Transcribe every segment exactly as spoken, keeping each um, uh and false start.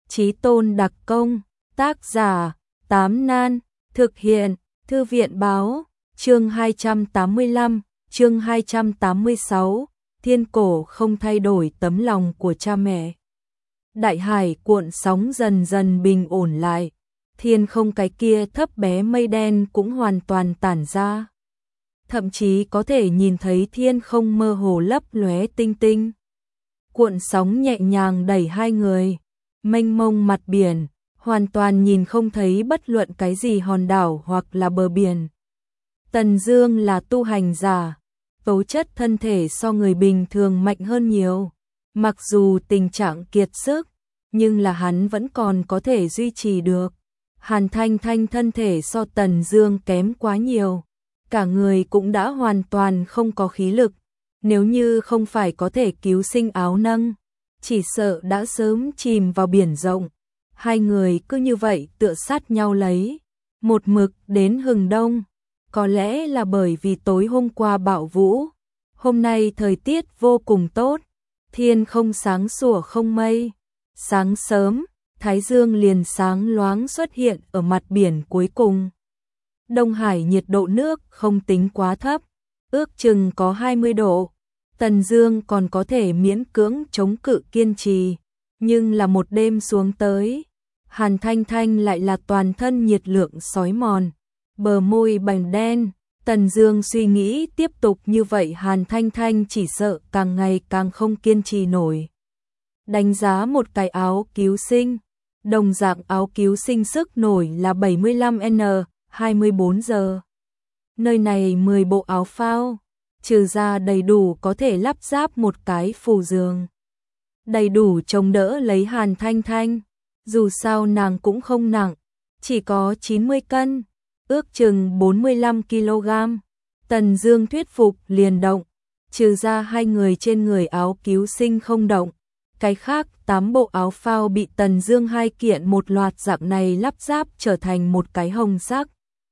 Chí tôn đặc công, tác giả, Tám Nan, thực hiện, Thư viện báo, chương hai trăm tám mươi lăm, chương hai trăm tám mươi sáu, thiên cổ không thay đổi tấm lòng của cha mẹ. Đại hải cuộn sóng dần dần bình ổn lại, thiên không cái kia thấp bé mây đen cũng hoàn toàn tản ra. Thậm chí có thể nhìn thấy thiên không mơ hồ lấp lóe tinh tinh. Cuộn sóng nhẹ nhàng đẩy hai người, mênh mông mặt biển, hoàn toàn nhìn không thấy bất luận cái gì hòn đảo hoặc là bờ biển. Tần Dương là tu hành giả, tố chất thân thể so người bình thường mạnh hơn nhiều. Mặc dù tình trạng kiệt sức, nhưng là hắn vẫn còn có thể duy trì được. Hàn Thanh Thanh thân thể so Tần Dương kém quá nhiều, cả người cũng đã hoàn toàn không có khí lực. Nếu như không phải có thể cứu sinh áo nâng, chỉ sợ đã sớm chìm vào biển rộng. Hai người cứ như vậy tựa sát nhau lấy, một mực đến hừng đông. Có lẽ là bởi vì tối hôm qua bão vũ, hôm nay thời tiết vô cùng tốt, thiên không sáng sủa không mây. Sáng sớm, thái dương liền sáng loáng xuất hiện ở mặt biển cuối cùng. Đông Hải nhiệt độ nước không tính quá thấp, ước chừng có hai mươi độ. Tần Dương còn có thể miễn cưỡng chống cự kiên trì, nhưng là một đêm xuống tới, Hàn Thanh Thanh lại là toàn thân nhiệt lượng xói mòn, bờ môi bành đen. Tần Dương suy nghĩ tiếp tục như vậy Hàn Thanh Thanh chỉ sợ càng ngày càng không kiên trì nổi. Đánh giá một cái áo cứu sinh, đồng dạng áo cứu sinh sức nổi là bảy mươi lăm N, hai mươi bốn giờ. Nơi này mười bộ áo phao, trừ ra đầy đủ có thể lắp ráp một cái phù giường. Đầy đủ chống đỡ lấy Hàn Thanh Thanh, dù sao nàng cũng không nặng, chỉ có chín mươi cân, ước chừng bốn mươi lăm ki lô gam. Tần Dương thuyết phục liền động, trừ ra hai người trên người áo cứu sinh không động. Cái khác tám bộ áo phao bị Tần Dương hai kiện một loạt dạng này lắp ráp trở thành một cái hồng sắc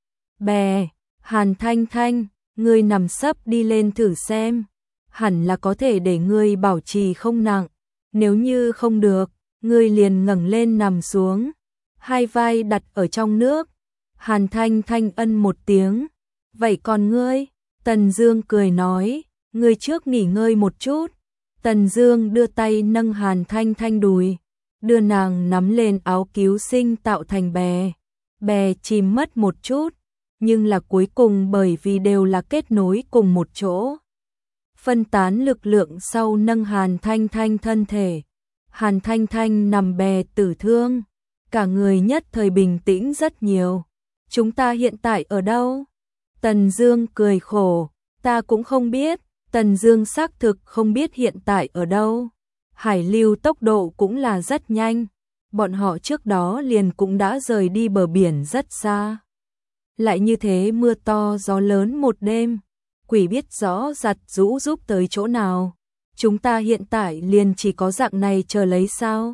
bè. Hàn Thanh Thanh, ngươi nằm sấp đi lên thử xem, hẳn là có thể để ngươi bảo trì không nặng, nếu như không được, ngươi liền ngẩng lên nằm xuống, hai vai đặt ở trong nước. Hàn Thanh Thanh ân một tiếng, vậy còn ngươi? Tần Dương cười nói, ngươi trước nghỉ ngơi một chút. Tần Dương đưa tay nâng Hàn Thanh Thanh đùi, đưa nàng nắm lên áo cứu sinh tạo thành bè. Bè chìm mất một chút, nhưng là cuối cùng bởi vì đều là kết nối cùng một chỗ, phân tán lực lượng sau nâng Hàn Thanh Thanh thân thể. Hàn Thanh Thanh nằm bè tử thương, cả người nhất thời bình tĩnh rất nhiều. Chúng ta hiện tại ở đâu? Tần Dương cười khổ, ta cũng không biết. Tần Dương xác thực không biết hiện tại ở đâu. Hải lưu tốc độ cũng là rất nhanh, bọn họ trước đó liền cũng đã rời đi bờ biển rất xa. Lại như thế mưa to gió lớn một đêm, quỷ biết rõ giặt rũ giúp tới chỗ nào. Chúng ta hiện tại liền chỉ có dạng này chờ lấy sao?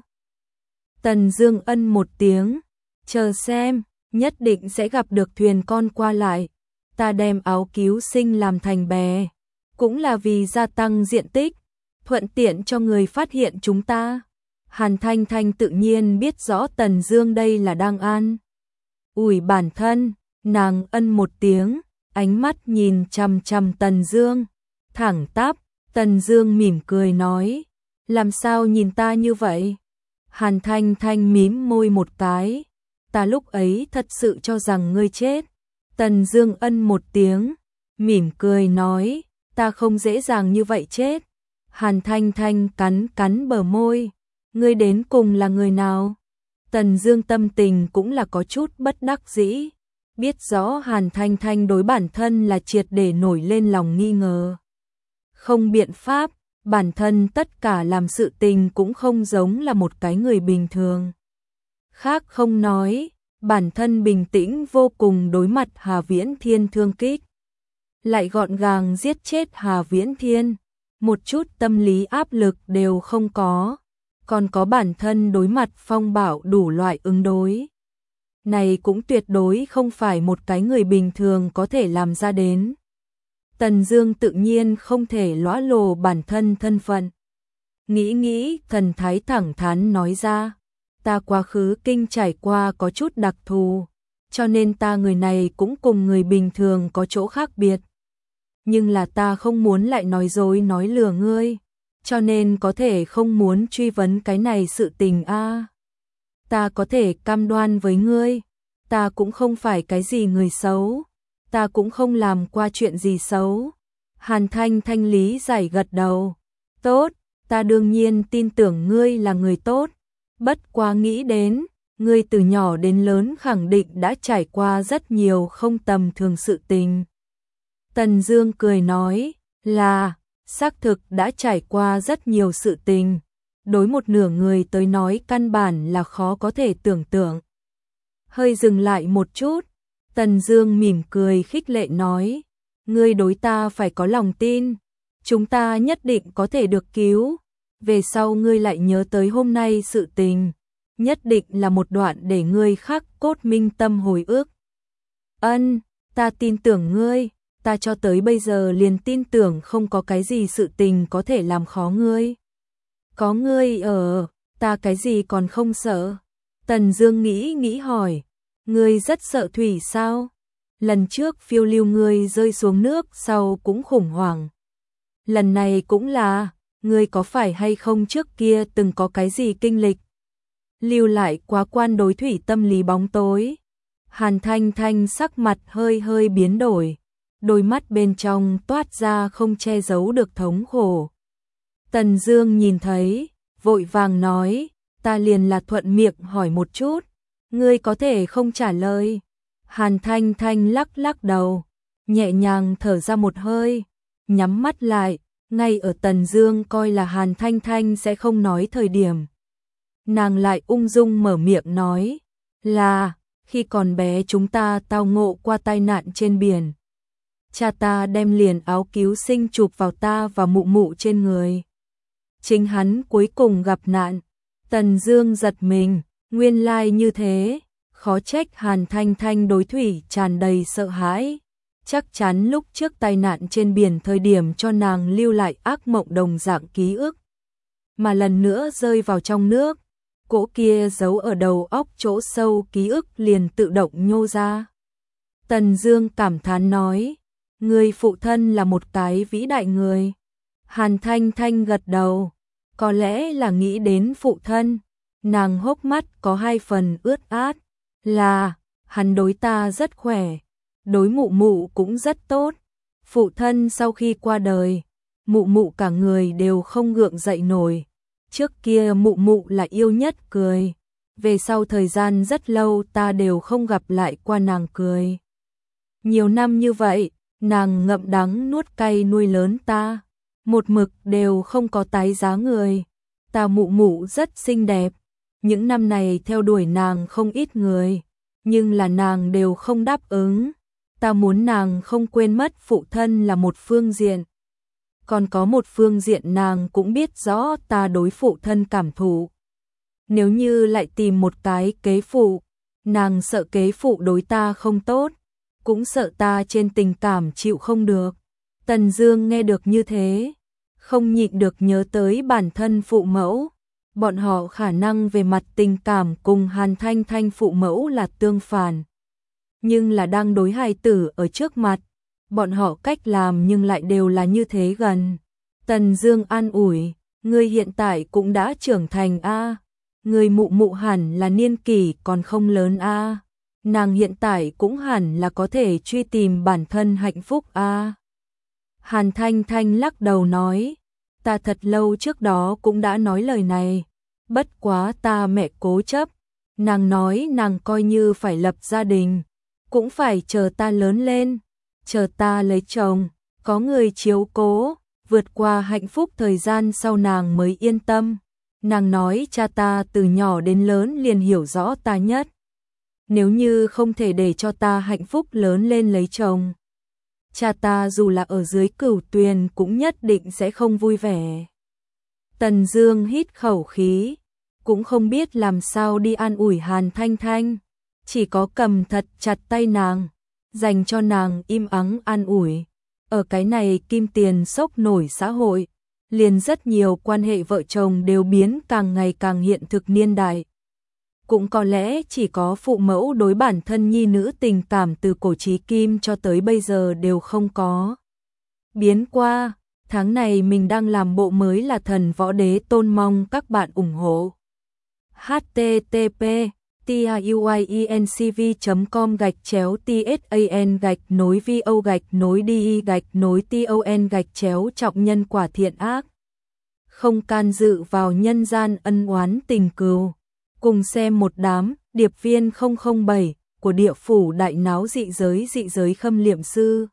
Tần Dương ân một tiếng, chờ xem, nhất định sẽ gặp được thuyền con qua lại. Ta đem áo cứu sinh làm thành bè, cũng là vì gia tăng diện tích, thuận tiện cho người phát hiện chúng ta. Hàn Thanh Thanh tự nhiên biết rõ Tần Dương đây là đang an ủi bản thân, nàng ân một tiếng, ánh mắt nhìn chằm chằm Tần Dương, thẳng tắp. Tần Dương mỉm cười nói, làm sao nhìn ta như vậy? Hàn Thanh Thanh mím môi một cái, ta lúc ấy thật sự cho rằng ngươi chết. Tần Dương ân một tiếng, mỉm cười nói, ta không dễ dàng như vậy chết. Hàn Thanh Thanh cắn cắn bờ môi, ngươi đến cùng là người nào? Tần Dương tâm tình cũng là có chút bất đắc dĩ, biết rõ Hàn Thanh Thanh đối bản thân là triệt để nổi lên lòng nghi ngờ. Không biện pháp, bản thân tất cả làm sự tình cũng không giống là một cái người bình thường. Khác không nói, bản thân bình tĩnh vô cùng đối mặt Hà Viễn Thiên thương kích, lại gọn gàng giết chết Hà Viễn Thiên, một chút tâm lý áp lực đều không có, còn có bản thân đối mặt phong bạo đủ loại ứng đối. Này cũng tuyệt đối không phải một cái người bình thường có thể làm ra đến. Tần Dương tự nhiên không thể lõa lồ bản thân thân phận. Nghĩ nghĩ, thần thái thẳng thắn nói ra, ta quá khứ kinh trải qua có chút đặc thù, cho nên ta người này cũng cùng người bình thường có chỗ khác biệt. Nhưng là ta không muốn lại nói dối nói lừa ngươi, cho nên có thể không muốn truy vấn cái này sự tình a. Ta có thể cam đoan với ngươi, ta cũng không phải cái gì người xấu, ta cũng không làm qua chuyện gì xấu. Hàn Thanh Thanh lý giải gật đầu. Tốt, ta đương nhiên tin tưởng ngươi là người tốt, bất quá nghĩ đến, ngươi từ nhỏ đến lớn khẳng định đã trải qua rất nhiều không tầm thường sự tình. Tần Dương cười nói, là, xác thực đã trải qua rất nhiều sự tình, đối một nửa người tới nói căn bản là khó có thể tưởng tượng. Hơi dừng lại một chút, Tần Dương mỉm cười khích lệ nói, ngươi đối ta phải có lòng tin, chúng ta nhất định có thể được cứu, về sau ngươi lại nhớ tới hôm nay sự tình, nhất định là một đoạn để ngươi khắc cốt minh tâm hồi ức. Ân, ta tin tưởng ngươi, ta cho tới bây giờ liền tin tưởng không có cái gì sự tình có thể làm khó ngươi. Có ngươi ở, ta cái gì còn không sợ. Tần Dương nghĩ nghĩ hỏi, ngươi rất sợ thủy sao? Lần trước phiêu lưu ngươi rơi xuống nước sau cũng khủng hoảng. Lần này cũng là, ngươi có phải hay không trước kia từng có cái gì kinh lịch? Lưu lại quá quan đối thủy tâm lý bóng tối. Hàn Thanh Thanh sắc mặt hơi hơi biến đổi, đôi mắt bên trong toát ra không che giấu được thống khổ. Tần Dương nhìn thấy, vội vàng nói, ta liền là thuận miệng hỏi một chút, ngươi có thể không trả lời. Hàn Thanh Thanh lắc lắc đầu, nhẹ nhàng thở ra một hơi, nhắm mắt lại, ngay ở Tần Dương coi là Hàn Thanh Thanh sẽ không nói thời điểm. Nàng lại ung dung mở miệng nói, là, khi còn bé chúng ta tao ngộ qua tai nạn trên biển. Cha ta đem liền áo cứu sinh chụp vào ta và mụ mụ trên người. Chính hắn cuối cùng gặp nạn. Tần Dương giật mình, nguyên lai như thế, khó trách Hàn Thanh Thanh đối thủy tràn đầy sợ hãi. Chắc chắn lúc trước tai nạn trên biển thời điểm cho nàng lưu lại ác mộng đồng dạng ký ức. Mà lần nữa rơi vào trong nước, cỗ kia giấu ở đầu óc chỗ sâu ký ức liền tự động nhô ra. Tần Dương cảm thán nói, người phụ thân là một cái vĩ đại người. Hàn Thanh Thanh gật đầu, có lẽ là nghĩ đến phụ thân, nàng hốc mắt có hai phần ướt át, là, hắn đối ta rất khỏe, đối mụ mụ cũng rất tốt. Phụ thân sau khi qua đời, mụ mụ cả người đều không gượng dậy nổi. Trước kia mụ mụ là yêu nhất cười, về sau thời gian rất lâu ta đều không gặp lại qua nàng cười. Nhiều năm như vậy, nàng ngậm đắng nuốt cay nuôi lớn ta, một mực đều không có tái giá người. Ta mụ mụ rất xinh đẹp, những năm này theo đuổi nàng không ít người, nhưng là nàng đều không đáp ứng. Ta muốn nàng không quên mất phụ thân là một phương diện, còn có một phương diện nàng cũng biết rõ ta đối phụ thân cảm thụ. Nếu như lại tìm một cái kế phụ, nàng sợ kế phụ đối ta không tốt, cũng sợ ta trên tình cảm chịu không được. Tần Dương nghe được như thế, không nhịn được nhớ tới bản thân phụ mẫu. Bọn họ khả năng về mặt tình cảm cùng Hàn Thanh Thanh phụ mẫu là tương phản, nhưng là đang đối hài tử ở trước mặt, bọn họ cách làm nhưng lại đều là như thế gần. Tần Dương an ủi, ngươi hiện tại cũng đã trưởng thành a, người mụ mụ hẳn là niên kỷ còn không lớn a, nàng hiện tại cũng hẳn là có thể truy tìm bản thân hạnh phúc a. Hàn Thanh Thanh lắc đầu nói, ta thật lâu trước đó cũng đã nói lời này, bất quá ta mẹ cố chấp, nàng nói nàng coi như phải lập gia đình, cũng phải chờ ta lớn lên, chờ ta lấy chồng, có người chiếu cố, vượt qua hạnh phúc thời gian sau nàng mới yên tâm. Nàng nói cha ta từ nhỏ đến lớn liền hiểu rõ ta nhất, nếu như không thể để cho ta hạnh phúc lớn lên lấy chồng, cha ta dù là ở dưới cửu tuyền cũng nhất định sẽ không vui vẻ. Tần Dương hít khẩu khí, cũng không biết làm sao đi an ủi Hàn Thanh Thanh, chỉ có cầm thật chặt tay nàng, dành cho nàng im ắng an ủi. Ở cái này kim tiền sốc nổi xã hội, liền rất nhiều quan hệ vợ chồng đều biến càng ngày càng hiện thực niên đại. cũng có lẽ chỉ có phụ mẫu đối bản thân nhi nữ tình cảm từ cổ chí kim cho tới bây giờ đều không có biến qua. Tháng này mình đang làm bộ mới là Thần Võ Đế Tôn, mong các bạn ủng hộ. h t t p tiuiencv chấm com gạch chéo tsan gạch nối vo gạch nối đi gạch nối ton gạch chéo trọng nhân quả thiện ác, không can dự vào nhân gian ân oán tình cừu. Cùng xem một đám điệp viên không không bảy của địa phủ đại náo dị giới dị giới Khâm Liệm Sư.